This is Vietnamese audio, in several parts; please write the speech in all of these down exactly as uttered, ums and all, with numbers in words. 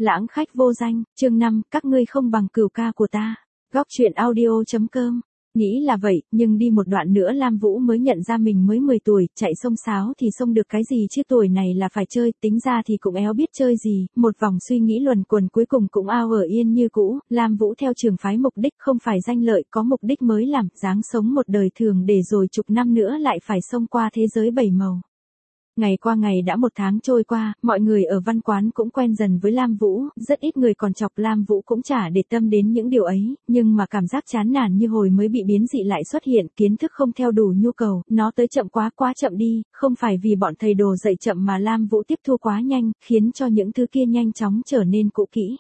Lãng khách vô danh, chương năm, các ngươi không bằng cửu ca của ta. Góc truyện audio.com. Nghĩ là vậy, nhưng đi một đoạn nữa Lam Vũ mới nhận ra mình mới mười tuổi, chạy xông xáo thì xông được cái gì chứ, tuổi này là phải chơi, tính ra thì cũng éo biết chơi gì, một vòng suy nghĩ luẩn quẩn cuối cùng cũng ao ở yên như cũ. Lam Vũ theo trường phái mục đích không phải danh lợi, có mục đích mới làm, dáng sống một đời thường để rồi chục năm nữa lại phải xông qua thế giới bảy màu. Ngày qua ngày đã một tháng trôi qua, mọi người ở văn quán cũng quen dần với Lam Vũ, rất ít người còn chọc Lam Vũ cũng chả để tâm đến những điều ấy, nhưng mà cảm giác chán nản như hồi mới bị biến dị lại xuất hiện, kiến thức không theo đủ nhu cầu, nó tới chậm quá quá chậm đi, không phải vì bọn thầy đồ dạy chậm mà Lam Vũ tiếp thu quá nhanh, khiến cho những thứ kia nhanh chóng trở nên cũ kỹ.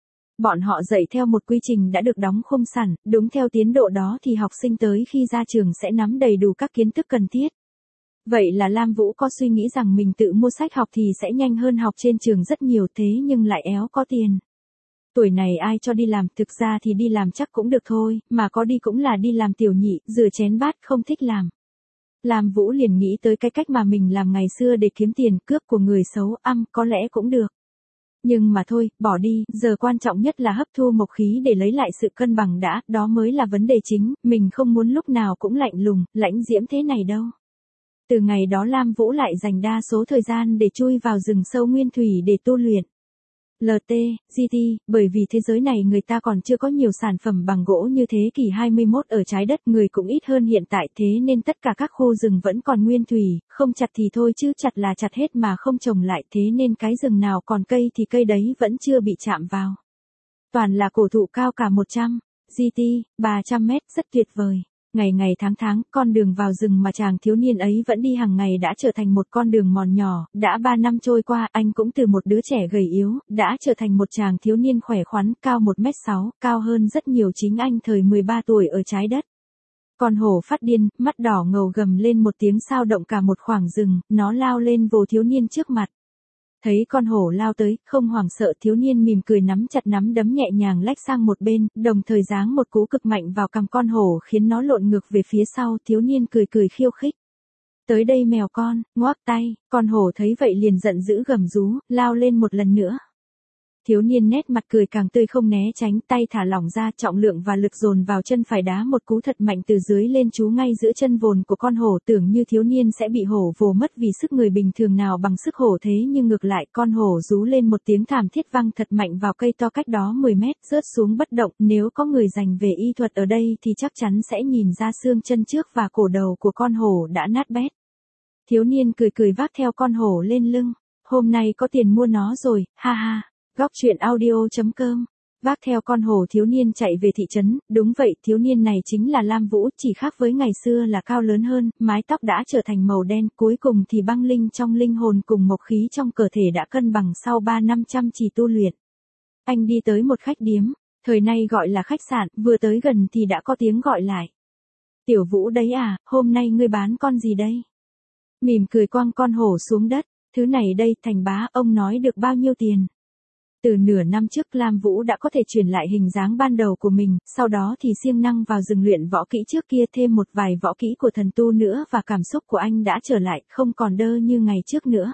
Bọn họ dạy theo một quy trình đã được đóng khung sẵn, đúng theo tiến độ đó thì học sinh tới khi ra trường sẽ nắm đầy đủ các kiến thức cần thiết. Vậy là Lam Vũ có suy nghĩ rằng mình tự mua sách học thì sẽ nhanh hơn học trên trường rất nhiều, thế nhưng lại éo có tiền. Tuổi này ai cho đi làm, thực ra thì đi làm chắc cũng được thôi, mà có đi cũng là đi làm tiểu nhị, rửa chén bát, không thích làm. Lam Vũ liền nghĩ tới cái cách mà mình làm ngày xưa để kiếm tiền, cướp của người xấu, âm, có lẽ cũng được. Nhưng mà thôi, bỏ đi, giờ quan trọng nhất là hấp thu mộc khí để lấy lại sự cân bằng đã, đó mới là vấn đề chính, mình không muốn lúc nào cũng lạnh lùng, lãnh diễm thế này đâu. Từ ngày đó Lam Vũ lại dành đa số thời gian để chui vào rừng sâu nguyên thủy để tu luyện. lờ tê, giê tê, bởi vì thế giới này người ta còn chưa có nhiều sản phẩm bằng gỗ như thế kỷ hai mươi mốt ở trái đất, người cũng ít hơn hiện tại, thế nên tất cả các khu rừng vẫn còn nguyên thủy, không chặt thì thôi chứ chặt là chặt hết mà không trồng lại, thế nên cái rừng nào còn cây thì cây đấy vẫn chưa bị chạm vào. Toàn là cổ thụ cao cả một trăm, giê tê, ba trăm mét, rất tuyệt vời. Ngày ngày tháng tháng, con đường vào rừng mà chàng thiếu niên ấy vẫn đi hàng ngày đã trở thành một con đường mòn nhỏ, đã ba năm trôi qua, anh cũng từ một đứa trẻ gầy yếu, đã trở thành một chàng thiếu niên khỏe khoắn, cao một mét sáu, cao hơn rất nhiều chính anh thời mười ba tuổi ở trái đất. Con hổ phát điên, mắt đỏ ngầu gầm lên một tiếng sao động cả một khoảng rừng, nó lao lên vồ thiếu niên trước mặt. Thấy con hổ lao tới, không hoảng sợ, thiếu niên mỉm cười nắm chặt nắm đấm nhẹ nhàng lách sang một bên, đồng thời giáng một cú cực mạnh vào cằm con hổ khiến nó lộn ngược về phía sau, thiếu niên cười cười khiêu khích. Tới đây mèo con, ngoác tay, con hổ thấy vậy liền giận dữ gầm rú, lao lên một lần nữa. Thiếu niên nét mặt cười càng tươi không né tránh, tay thả lỏng ra, trọng lượng và lực dồn vào chân phải đá một cú thật mạnh từ dưới lên chú ngay giữa chân vồn của con hổ, tưởng như thiếu niên sẽ bị hổ vồ mất vì sức người bình thường nào bằng sức hổ, thế nhưng ngược lại, con hổ rú lên một tiếng thảm thiết vang thật mạnh vào cây to cách đó mười mét, rớt xuống bất động, nếu có người dành về y thuật ở đây thì chắc chắn sẽ nhìn ra xương chân trước và cổ đầu của con hổ đã nát bét. Thiếu niên cười cười vác theo con hổ lên lưng, hôm nay có tiền mua nó rồi, ha ha. Góc truyện audio.com. Vác theo con hổ thiếu niên chạy về thị trấn, đúng vậy, thiếu niên này chính là Lam Vũ, chỉ khác với ngày xưa là cao lớn hơn, mái tóc đã trở thành màu đen, cuối cùng thì băng linh trong linh hồn cùng mộc khí trong cơ thể đã cân bằng sau ba năm chăm chỉ tu luyện. Anh đi tới một khách điếm, thời nay gọi là khách sạn, vừa tới gần thì đã có tiếng gọi lại. Tiểu Vũ đấy à, hôm nay ngươi bán con gì đây? Mỉm cười quăng con hổ xuống đất, thứ này đây, Thành bá, ông nói được bao nhiêu tiền? Từ nửa năm trước Lam Vũ đã có thể chuyển lại hình dáng ban đầu của mình, sau đó thì siêng năng vào rừng luyện võ kỹ trước kia, thêm một vài võ kỹ của thần tu nữa và cảm xúc của anh đã trở lại, không còn đơ như ngày trước nữa.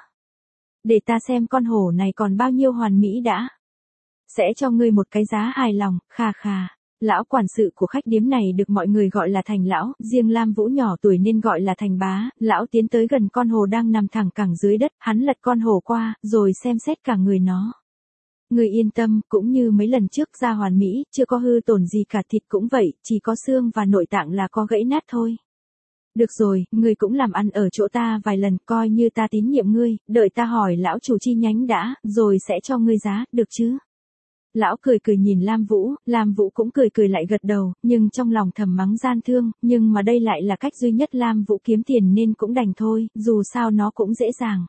Để ta xem con hổ này còn bao nhiêu hoàn mỹ đã. Sẽ cho ngươi một cái giá hài lòng, kha kha. Lão quản sự của khách điếm này được mọi người gọi là Thành lão, riêng Lam Vũ nhỏ tuổi nên gọi là Thành bá. Lão tiến tới gần con hổ đang nằm thẳng cẳng dưới đất, hắn lật con hổ qua, rồi xem xét cả người nó. Người yên tâm, cũng như mấy lần trước ra hoàn mỹ, chưa có hư tổn gì cả, thịt cũng vậy, chỉ có xương và nội tạng là có gãy nát thôi. Được rồi, ngươi cũng làm ăn ở chỗ ta vài lần, coi như ta tín nhiệm ngươi, đợi ta hỏi lão chủ chi nhánh đã, rồi sẽ cho ngươi giá, được chứ? Lão cười cười nhìn Lam Vũ, Lam Vũ cũng cười cười lại gật đầu, nhưng trong lòng thầm mắng gian thương, nhưng mà đây lại là cách duy nhất Lam Vũ kiếm tiền nên cũng đành thôi, dù sao nó cũng dễ dàng.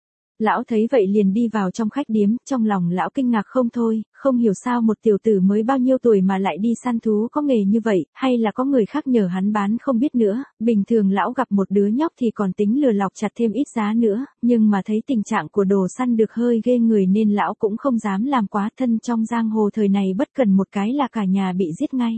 Lão thấy vậy liền đi vào trong khách điếm, trong lòng lão kinh ngạc không thôi, không hiểu sao một tiểu tử mới bao nhiêu tuổi mà lại đi săn thú có nghề như vậy, hay là có người khác nhờ hắn bán không biết nữa, bình thường lão gặp một đứa nhóc thì còn tính lừa lọc chặt thêm ít giá nữa, nhưng mà thấy tình trạng của đồ săn được hơi ghê người nên lão cũng không dám làm quá, thân trong giang hồ thời này bất cần một cái là cả nhà bị giết ngay.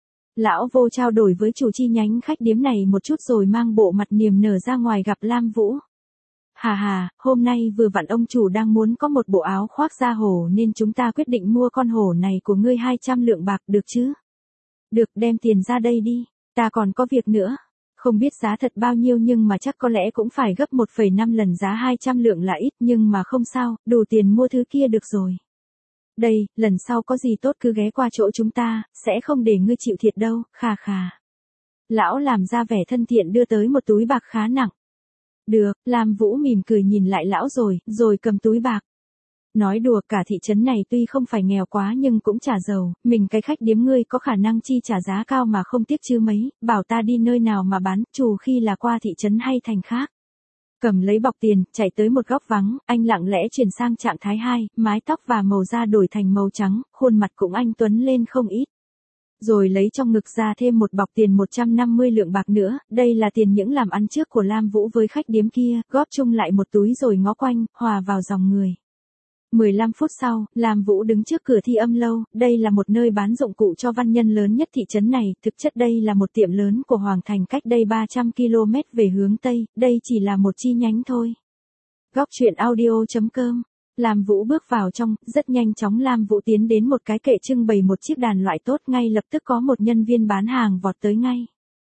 Lão vô trao đổi với chủ chi nhánh khách điếm này một chút rồi mang bộ mặt niềm nở ra ngoài gặp Lam Vũ. Hà hà, hôm nay vừa vặn ông chủ đang muốn có một bộ áo khoác da hổ nên chúng ta quyết định mua con hổ này của ngươi hai trăm lượng bạc được chứ? Được, đem tiền ra đây đi, ta còn có việc nữa. Không biết giá thật bao nhiêu nhưng mà chắc có lẽ cũng phải gấp một phẩy năm lần giá hai trăm lượng là ít, nhưng mà không sao, đủ tiền mua thứ kia được rồi. Đây, lần sau có gì tốt cứ ghé qua chỗ chúng ta, sẽ không để ngươi chịu thiệt đâu, khà khà. Lão làm ra vẻ thân thiện đưa tới một túi bạc khá nặng. Được, Lam Vũ mỉm cười nhìn lại lão rồi, rồi cầm túi bạc. Nói đùa, cả thị trấn này tuy không phải nghèo quá nhưng cũng chả giàu, mình cái khách điếm ngươi có khả năng chi trả giá cao mà không tiếc chứ mấy, bảo ta đi nơi nào mà bán, trừ khi là qua thị trấn hay thành khác. Cầm lấy bọc tiền, chạy tới một góc vắng, anh lặng lẽ chuyển sang trạng thái hai, mái tóc và màu da đổi thành màu trắng, khuôn mặt cũng anh tuấn lên không ít. Rồi lấy trong ngực ra thêm một bọc tiền một trăm năm mươi lượng bạc nữa, đây là tiền những làm ăn trước của Lam Vũ với khách điếm kia, góp chung lại một túi rồi ngó quanh, hòa vào dòng người. mười lăm phút sau, Lam Vũ đứng trước cửa Thi Âm Lâu, đây là một nơi bán dụng cụ cho văn nhân lớn nhất thị trấn này, thực chất đây là một tiệm lớn của Hoàng Thành cách đây ba trăm ki lô mét về hướng Tây, đây chỉ là một chi nhánh thôi. Góc truyện audio chấm com. Lam Vũ bước vào trong, rất nhanh chóng Lam Vũ tiến đến một cái kệ trưng bày một chiếc đàn loại tốt, ngay lập tức có một nhân viên bán hàng vọt tới ngay.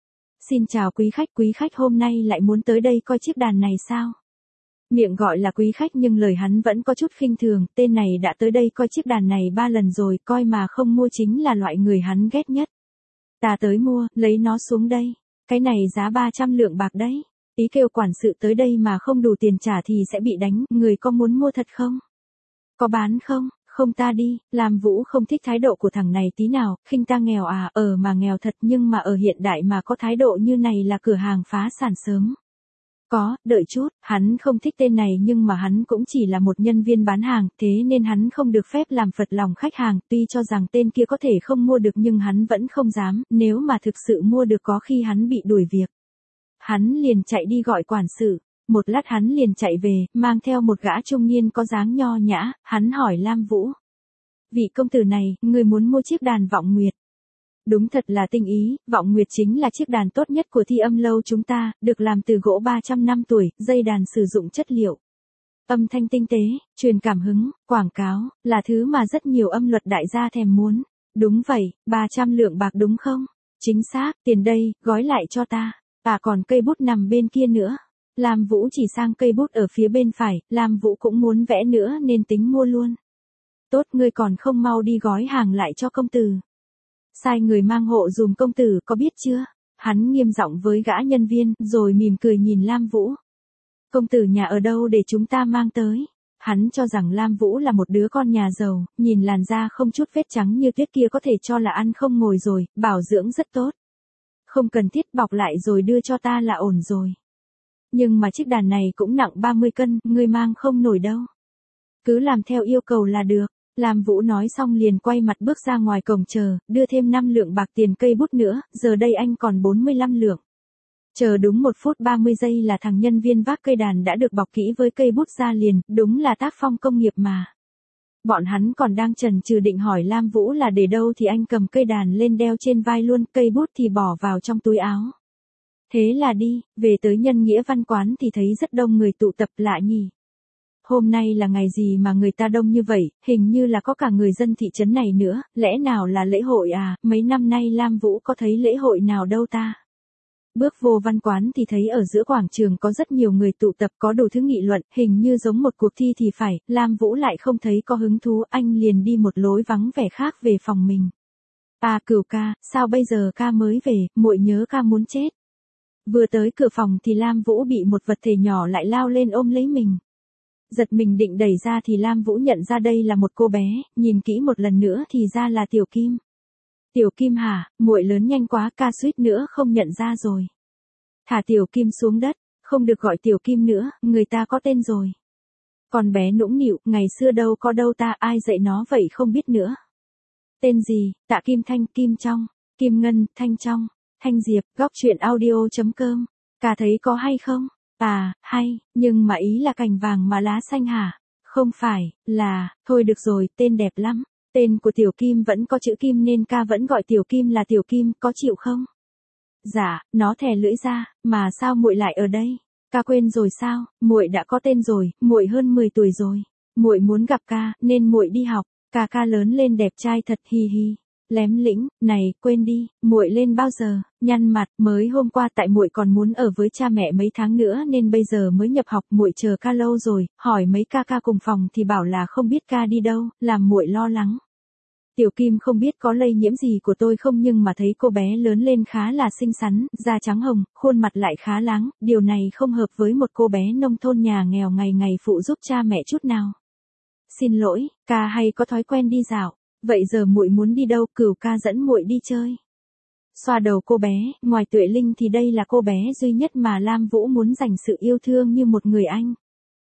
Xin chào quý khách, quý khách hôm nay lại muốn tới đây coi chiếc đàn này sao? Miệng gọi là quý khách nhưng lời hắn vẫn có chút khinh thường, tên này đã tới đây coi chiếc đàn này ba lần rồi, coi mà không mua chính là loại người hắn ghét nhất. Ta tới mua, lấy nó xuống đây. Cái này giá ba trăm lượng bạc đấy. Tí kêu quản sự tới đây mà không đủ tiền trả thì sẽ bị đánh, người có muốn mua thật không? Có bán không? Không ta đi. Lam Vũ không thích thái độ của thằng này tí nào, khinh ta nghèo à, ở mà nghèo thật nhưng mà ở hiện đại mà có thái độ như này là cửa hàng phá sản sớm. Có, đợi chút, hắn không thích tên này nhưng mà hắn cũng chỉ là một nhân viên bán hàng, thế nên hắn không được phép làm phật lòng khách hàng, tuy cho rằng tên kia có thể không mua được nhưng hắn vẫn không dám, nếu mà thực sự mua được có khi hắn bị đuổi việc. Hắn liền chạy đi gọi quản sự, một lát hắn liền chạy về, mang theo một gã trung niên có dáng nho nhã, hắn hỏi Lam Vũ. Vị công tử này, người muốn mua chiếc đàn Vọng Nguyệt. Đúng thật là tinh ý, Vọng Nguyệt chính là chiếc đàn tốt nhất của Thi Âm Lâu chúng ta, được làm từ gỗ ba trăm năm tuổi, dây đàn sử dụng chất liệu. Âm thanh tinh tế, truyền cảm hứng, quảng cáo, là thứ mà rất nhiều âm luật đại gia thèm muốn. Đúng vậy, ba trăm lượng bạc đúng không? Chính xác, tiền đây, gói lại cho ta. À còn cây bút nằm bên kia nữa. Lam Vũ chỉ sang cây bút ở phía bên phải, Lam Vũ cũng muốn vẽ nữa nên tính mua luôn. Tốt, ngươi còn không mau đi gói hàng lại cho công tử. Sai người mang hộ dùm công tử, có biết chưa? Hắn nghiêm giọng với gã nhân viên, rồi mỉm cười nhìn Lam Vũ. Công tử nhà ở đâu để chúng ta mang tới? Hắn cho rằng Lam Vũ là một đứa con nhà giàu, nhìn làn da không chút vết trắng như tuyết kia có thể cho là ăn không ngồi rồi, bảo dưỡng rất tốt. Không cần thiết, bọc lại rồi đưa cho ta là ổn rồi. Nhưng mà chiếc đàn này cũng nặng ba mươi cân, ngươi mang không nổi đâu. Cứ làm theo yêu cầu là được. Lam Vũ nói xong liền quay mặt bước ra ngoài cổng chờ, đưa thêm năm lượng bạc tiền cây bút nữa, giờ đây anh còn bốn mươi lăm lượng. Chờ đúng một phút ba mươi giây là thằng nhân viên vác cây đàn đã được bọc kỹ với cây bút ra liền, đúng là tác phong công nghiệp mà. Bọn hắn còn đang chần chừ định hỏi Lam Vũ là để đâu thì anh cầm cây đàn lên đeo trên vai luôn, cây bút thì bỏ vào trong túi áo. Thế là đi, về tới Nhân Nghĩa Văn Quán thì thấy rất đông người tụ tập, lạ nhỉ. Hôm nay là ngày gì mà người ta đông như vậy, hình như là có cả người dân thị trấn này nữa, lẽ nào là lễ hội à, mấy năm nay Lam Vũ có thấy lễ hội nào đâu ta. Bước vô văn quán thì thấy ở giữa quảng trường có rất nhiều người tụ tập, có đủ thứ nghị luận, hình như giống một cuộc thi thì phải, Lam Vũ lại không thấy có hứng thú, anh liền đi một lối vắng vẻ khác về phòng mình. À Cửu ca, sao bây giờ ca mới về, muội nhớ ca muốn chết. Vừa tới cửa phòng thì Lam Vũ bị một vật thể nhỏ lại lao lên ôm lấy mình. Giật mình định đẩy ra thì Lam Vũ nhận ra đây là một cô bé, nhìn kỹ một lần nữa thì ra là Tiểu Kim. Tiểu Kim hả, muội lớn nhanh quá, ca suýt nữa không nhận ra rồi. Thả Tiểu Kim xuống đất, không được gọi Tiểu Kim nữa, người ta có tên rồi. Con bé nũng nịu, ngày xưa đâu có đâu ta, ai dạy nó vậy không biết nữa. Tên gì? Tạ Kim Thanh, Kim Trong, Kim Ngân, Thanh Trong, Thanh Diệp, góc truyện audio chấm com. Cả thấy có hay không? À, hay, nhưng mà ý là cành vàng mà lá xanh hả? Không phải, là, thôi được rồi, tên đẹp lắm. Tên của Tiểu Kim vẫn có chữ Kim nên ca vẫn gọi Tiểu Kim là Tiểu Kim, có chịu không? Dạ, nó thè lưỡi ra, mà sao muội lại ở đây? Ca quên rồi sao? Muội đã có tên rồi, muội hơn mười tuổi rồi. Muội muốn gặp ca, nên muội đi học. Ca ca lớn lên đẹp trai thật, hi hi. Lém lĩnh, này, quên đi, muội lên bao giờ? Nhăn mặt, mới hôm qua tại muội còn muốn ở với cha mẹ mấy tháng nữa nên bây giờ mới nhập học, muội chờ ca lâu rồi, hỏi mấy ca ca cùng phòng thì bảo là không biết ca đi đâu, làm muội lo lắng. Tiểu Kim không biết có lây nhiễm gì của tôi không nhưng mà thấy cô bé lớn lên khá là xinh xắn, da trắng hồng, khuôn mặt lại khá láng, điều này không hợp với một cô bé nông thôn nhà nghèo ngày ngày phụ giúp cha mẹ chút nào. Xin lỗi, ca hay có thói quen đi dạo, vậy giờ muội muốn đi đâu, Cửu ca dẫn muội đi chơi. Xoa đầu cô bé, ngoài Tuệ Linh thì đây là cô bé duy nhất mà Lam Vũ muốn dành sự yêu thương như một người anh.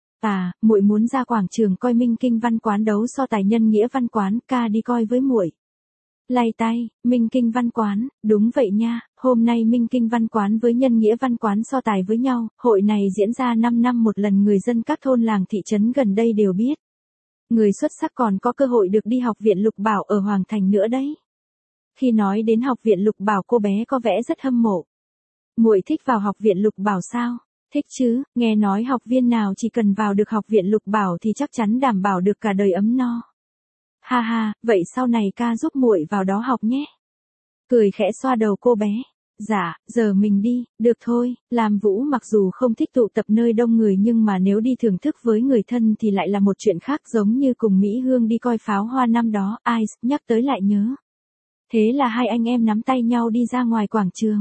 À, muội muốn ra quảng trường coi Minh Kinh Văn Quán đấu so tài nhân nghĩa văn quán, ca đi coi với muội. Lay tay, Minh Kinh Văn Quán, đúng vậy nha, hôm nay Minh Kinh Văn Quán với Nhân Nghĩa Văn Quán so tài với nhau, hội này diễn ra năm năm một lần, người dân các thôn làng thị trấn gần đây đều biết. Người xuất sắc còn có cơ hội được đi học viện Lục Bảo ở Hoàng Thành nữa đấy. Khi nói đến học viện Lục Bảo cô bé có vẻ rất hâm mộ. Muội thích vào học viện Lục Bảo sao? Thích chứ, nghe nói học viên nào chỉ cần vào được học viện Lục Bảo thì chắc chắn đảm bảo được cả đời ấm no. Ha ha, vậy sau này ca giúp muội vào đó học nhé. Cười khẽ xoa đầu cô bé. Dạ, giờ mình đi, được thôi, Lam Vũ mặc dù không thích tụ tập nơi đông người nhưng mà nếu đi thưởng thức với người thân thì lại là một chuyện khác, giống như cùng Mỹ Hương đi coi pháo hoa năm đó, ai nhắc tới lại nhớ. Thế là hai anh em nắm tay nhau đi ra ngoài quảng trường.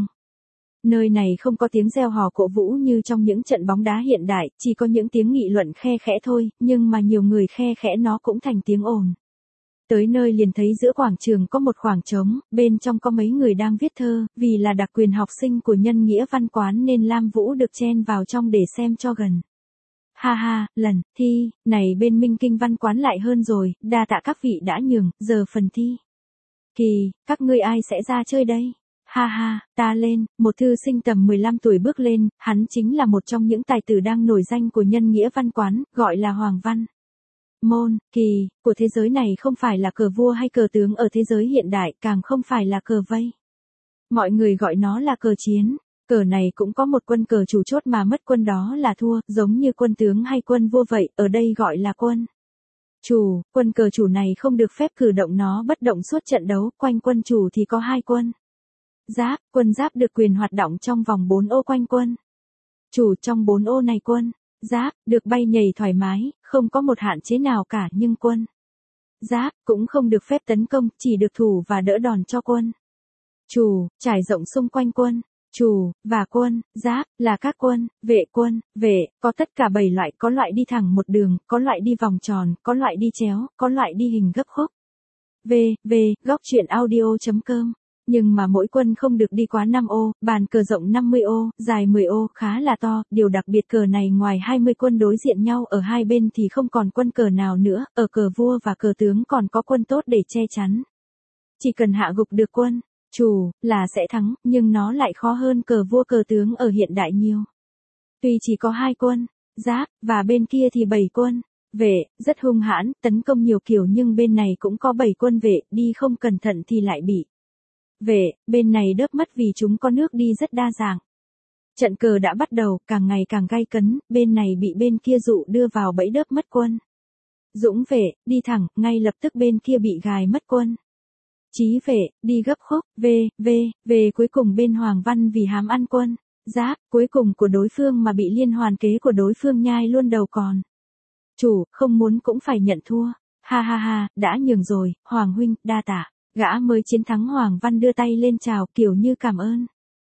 Nơi này không có tiếng reo hò cổ vũ như trong những trận bóng đá hiện đại, chỉ có những tiếng nghị luận khe khẽ thôi, nhưng mà nhiều người khe khẽ nó cũng thành tiếng ồn. Tới nơi liền thấy giữa quảng trường có một khoảng trống, bên trong có mấy người đang viết thơ, vì là đặc quyền học sinh của Nhân Nghĩa Văn Quán nên Lam Vũ được chen vào trong để xem cho gần. Ha ha, lần, thi, này bên Minh Kinh Văn Quán lại hơn rồi, đa tạ các vị đã nhường, giờ phần thi. Kỳ, các ngươi ai sẽ ra chơi đây? Ha ha, ta lên, một thư sinh tầm mười lăm tuổi bước lên, hắn chính là một trong những tài tử đang nổi danh của Nhân Nghĩa Văn Quán, gọi là Hoàng Văn. Môn, kỳ, của thế giới này không phải là cờ vua hay cờ tướng ở thế giới hiện đại, càng không phải là cờ vây. Mọi người gọi nó là cờ chiến. Cờ này cũng có một quân cờ chủ chốt mà mất quân đó là thua, giống như quân tướng hay quân vua vậy, ở đây gọi là quân chủ. Quân cờ chủ này không được phép cử động nó bất động suốt trận đấu, quanh quân chủ thì có hai quân giáp, quân giáp được quyền hoạt động trong vòng bốn ô quanh quân chủ, trong bốn ô này quân giáp được bay nhảy thoải mái, không có một hạn chế nào cả, nhưng quân giáp cũng không được phép tấn công, chỉ được thủ và đỡ đòn cho quân chủ, trải rộng xung quanh quân chủ và quân giáp là các quân, vệ quân, vệ, có tất cả bảy loại, có loại đi thẳng một đường, có loại đi vòng tròn, có loại đi chéo, có loại đi hình gấp khúc. V, V, góc truyện audio chấm com. Nhưng mà mỗi quân không được đi quá năm ô, bàn cờ rộng năm mươi ô, dài mười ô, khá là to, điều đặc biệt cờ này ngoài hai mươi quân đối diện nhau ở hai bên thì không còn quân cờ nào nữa, ở cờ vua và cờ tướng còn có quân tốt để che chắn. Chỉ cần hạ gục được quân chủ là sẽ thắng, nhưng nó lại khó hơn cờ vua cờ tướng ở hiện đại nhiều. Tuy chỉ có hai quân giáp, và bên kia thì bảy quân vệ, rất hung hãn, tấn công nhiều kiểu, nhưng bên này cũng có bảy quân vệ, đi không cẩn thận thì lại bị vệ, bên này đớp mất vì chúng có nước đi rất đa dạng. Trận cờ đã bắt đầu, càng ngày càng gay cấn, bên này bị bên kia dụ đưa vào bẫy đớp mất quân dũng vệ, đi thẳng, ngay lập tức bên kia bị gài mất quân chí vệ, đi gấp khúc, v, v, về cuối cùng bên Hoàng Văn vì hám ăn quân giáp, cuối cùng của đối phương mà bị liên hoàn kế của đối phương nhai luôn đầu còn chủ, không muốn cũng phải nhận thua. Ha ha ha, đã nhường rồi, Hoàng huynh, đa tạ. Gã mới chiến thắng Hoàng Văn đưa tay lên chào kiểu như cảm ơn.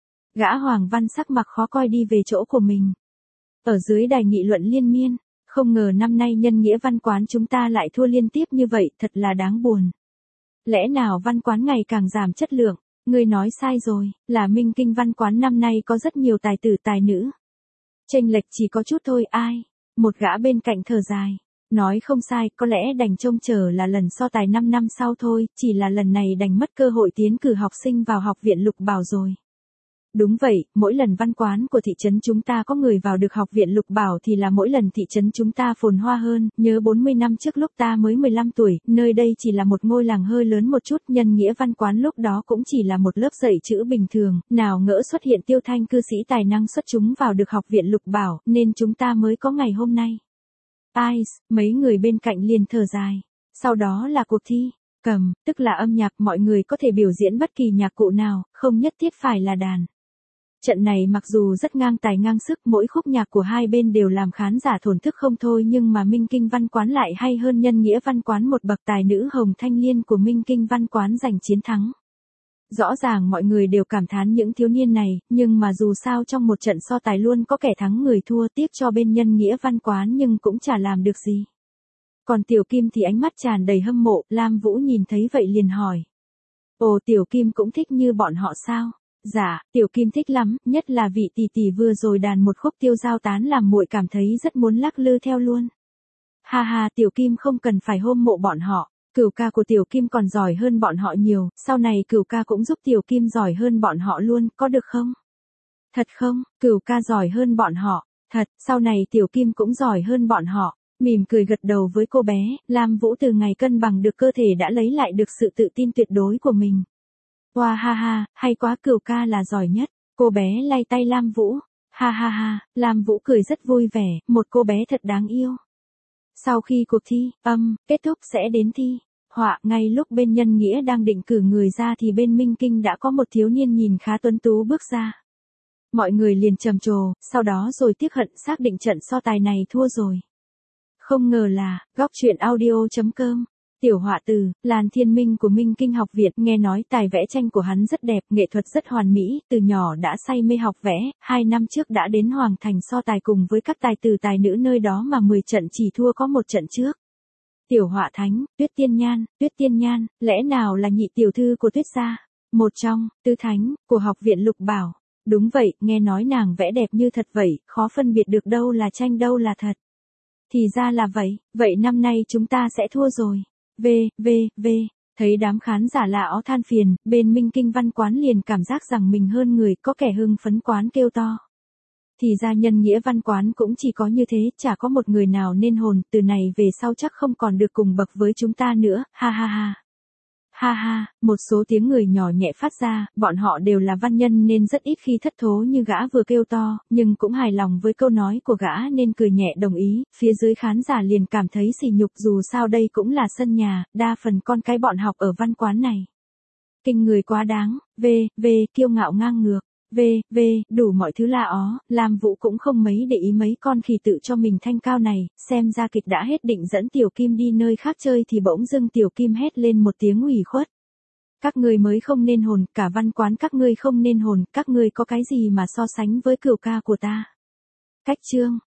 Gã Hoàng Văn sắc mặt khó coi đi về chỗ của mình. Ở dưới đài nghị luận liên miên, không ngờ năm nay Nhân Nghĩa Văn Quán chúng ta lại thua liên tiếp như vậy, thật là đáng buồn. Lẽ nào văn quán ngày càng giảm chất lượng? Ngươi nói sai rồi, là Minh Kinh Văn Quán năm nay có rất nhiều tài tử tài nữ. Chênh lệch chỉ có chút thôi, ai? Một gã bên cạnh thở dài. Nói không sai, có lẽ đành trông chờ là lần so tài năm năm sau thôi, chỉ là lần này đành mất cơ hội tiến cử học sinh vào học viện Lục Bảo rồi. Đúng vậy, mỗi lần văn quán của thị trấn chúng ta có người vào được học viện Lục Bảo thì là mỗi lần thị trấn chúng ta phồn hoa hơn, nhớ bốn mươi năm trước lúc ta mới mười lăm tuổi, nơi đây chỉ là một ngôi làng hơi lớn một chút, nhân nghĩa văn quán lúc đó cũng chỉ là một lớp dạy chữ bình thường, nào ngỡ xuất hiện Tiêu Thanh cư sĩ tài năng xuất chúng vào được học viện Lục Bảo, nên chúng ta mới có ngày hôm nay. Ai, mấy người bên cạnh liền thở dài. Sau đó là cuộc thi. Cầm, tức là âm nhạc, mọi người có thể biểu diễn bất kỳ nhạc cụ nào, không nhất thiết phải là đàn. Trận này mặc dù rất ngang tài ngang sức, mỗi khúc nhạc của hai bên đều làm khán giả thổn thức không thôi, nhưng mà Minh Kinh Văn Quán lại hay hơn Nhân Nghĩa Văn Quán một bậc. Tài nữ Hồng Thanh Liên của Minh Kinh Văn Quán giành chiến thắng. Rõ ràng mọi người đều cảm thán những thiếu niên này, nhưng mà dù sao trong một trận so tài luôn có kẻ thắng người thua, tiếc cho bên Nhân Nghĩa Văn Quán nhưng cũng chả làm được gì. Còn Tiểu Kim thì ánh mắt tràn đầy hâm mộ, Lam Vũ nhìn thấy vậy liền hỏi. Ồ, Tiểu Kim cũng thích như bọn họ sao? Dạ, Tiểu Kim thích lắm, nhất là vị tỷ tỷ vừa rồi đàn một khúc Tiêu Giao Tán làm muội cảm thấy rất muốn lắc lư theo luôn. Ha ha, Tiểu Kim không cần phải hâm mộ bọn họ, cửu ca của Tiểu Kim còn giỏi hơn bọn họ nhiều, sau này cửu ca cũng giúp Tiểu Kim giỏi hơn bọn họ luôn, có được không? Thật không, cửu ca giỏi hơn bọn họ, thật, sau này Tiểu Kim cũng giỏi hơn bọn họ. Mỉm cười gật đầu với cô bé, Lam Vũ từ ngày cân bằng được cơ thể đã lấy lại được sự tự tin tuyệt đối của mình. Wow ha ha, hay quá, cửu ca là giỏi nhất. Cô bé lay tay Lam Vũ. Ha ha ha, Lam Vũ cười rất vui vẻ, một cô bé thật đáng yêu. Sau khi cuộc thi, âm, kết thúc sẽ đến thi. Họa, ngay lúc bên Nhân Nghĩa đang định cử người ra thì bên Minh Kinh đã có một thiếu niên nhìn khá tuấn tú bước ra. Mọi người liền trầm trồ, sau đó rồi tiếc hận xác định trận so tài này thua rồi. Không ngờ là, góc truyện audio chấm com. Tiểu họa từ, Lan Thiên Minh của Minh Kinh học viện, nghe nói tài vẽ tranh của hắn rất đẹp, nghệ thuật rất hoàn mỹ, từ nhỏ đã say mê học vẽ, hai năm trước đã đến Hoàng Thành so tài cùng với các tài tử tài nữ nơi đó mà mười trận chỉ thua có một trận trước. Tiểu họa thánh, Tuyết Tiên Nhan, Tuyết Tiên Nhan, lẽ nào là nhị tiểu thư của Tuyết gia, một trong, tứ thánh, của học viện Lục Bảo. Đúng vậy, nghe nói nàng vẽ đẹp như thật vậy, khó phân biệt được đâu là tranh đâu là thật. Thì ra là vậy, vậy năm nay chúng ta sẽ thua rồi. V, V, V, thấy đám khán giả lạ ó than phiền, bên Minh Kinh Văn Quán liền cảm giác rằng mình hơn người, có kẻ hưng phấn quán kêu to. Thì ra Nhân Nghĩa Văn Quán cũng chỉ có như thế, chả có một người nào nên hồn, từ này về sau chắc không còn được cùng bậc với chúng ta nữa, ha ha ha. Ha ha, một số tiếng người nhỏ nhẹ phát ra, bọn họ đều là văn nhân nên rất ít khi thất thố như gã vừa kêu to, nhưng cũng hài lòng với câu nói của gã nên cười nhẹ đồng ý, phía dưới khán giả liền cảm thấy sỉ nhục dù sao đây cũng là sân nhà, đa phần con cái bọn học ở văn quán này. Kinh người quá đáng, v, v, kiêu ngạo ngang ngược. V, V, đủ mọi thứ là ó, Lam Vũ cũng không mấy để ý mấy con khỉ tự cho mình thanh cao này, xem ra kịch đã hết định dẫn Tiểu Kim đi nơi khác chơi thì bỗng dưng Tiểu Kim hét lên một tiếng ủy khuất. Các ngươi mới không nên hồn, cả văn quán các ngươi không nên hồn, các ngươi có cái gì mà so sánh với cửu ca của ta. Cách chương.